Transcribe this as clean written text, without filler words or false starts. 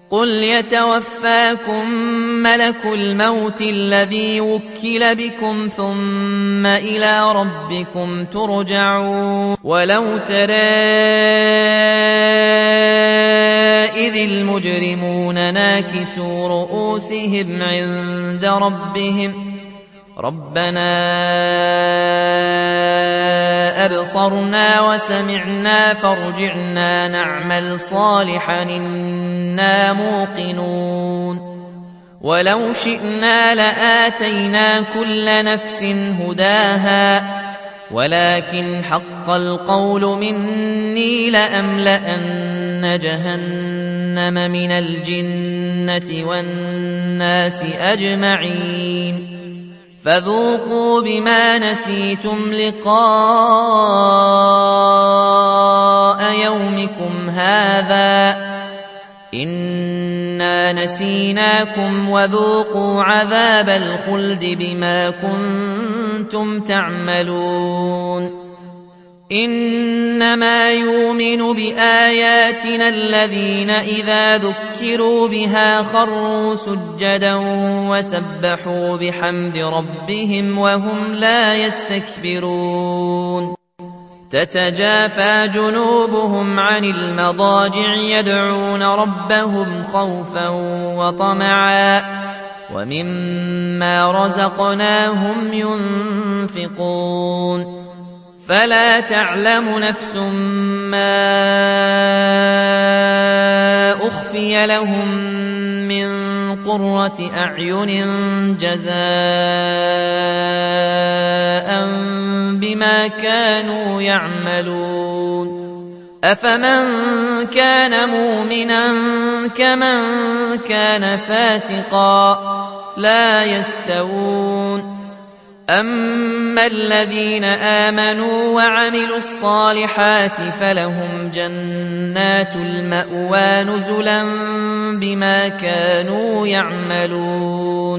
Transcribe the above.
قل يتوفاكم ملك الموت الذي وكل بكم ثم إلى ربكم ترجعون ولو ترى إذ المجرمون ناكسوا رؤوسهم عند ربهم ربنا أبصرنا وسمعنا فارجعنا نعمل صالحا إنا موقنون ولو شئنا لآتينا كل نفس هداها ولكن حق القول مني لأملأن جهنم من الجنة والناس أجمعين فذوقوا بما نسيتم لقاء يومكم هذا إنا نسيناكم وذوقوا عذاب الخلد بما كنتم تعملون إنما يؤمن بآياتنا الذين إذا ذكروا بها خروا سجدا وسبحوا بحمد ربهم وهم لا يستكبرون تتجافى جنوبهم عن المضاجع يدعون ربهم خوفا وطمعا ومما رزقناهم ينفقون فلا تعلم نفس ما أخفي لهم من قرة أعين جزاء بما كانوا يعملون أفمن كان مؤمنا كمن كان فاسقا لا يستوون أما الذين آمنوا وعملوا الصالحات فلهم جنات المأوى نزلا بما كانوا يعملون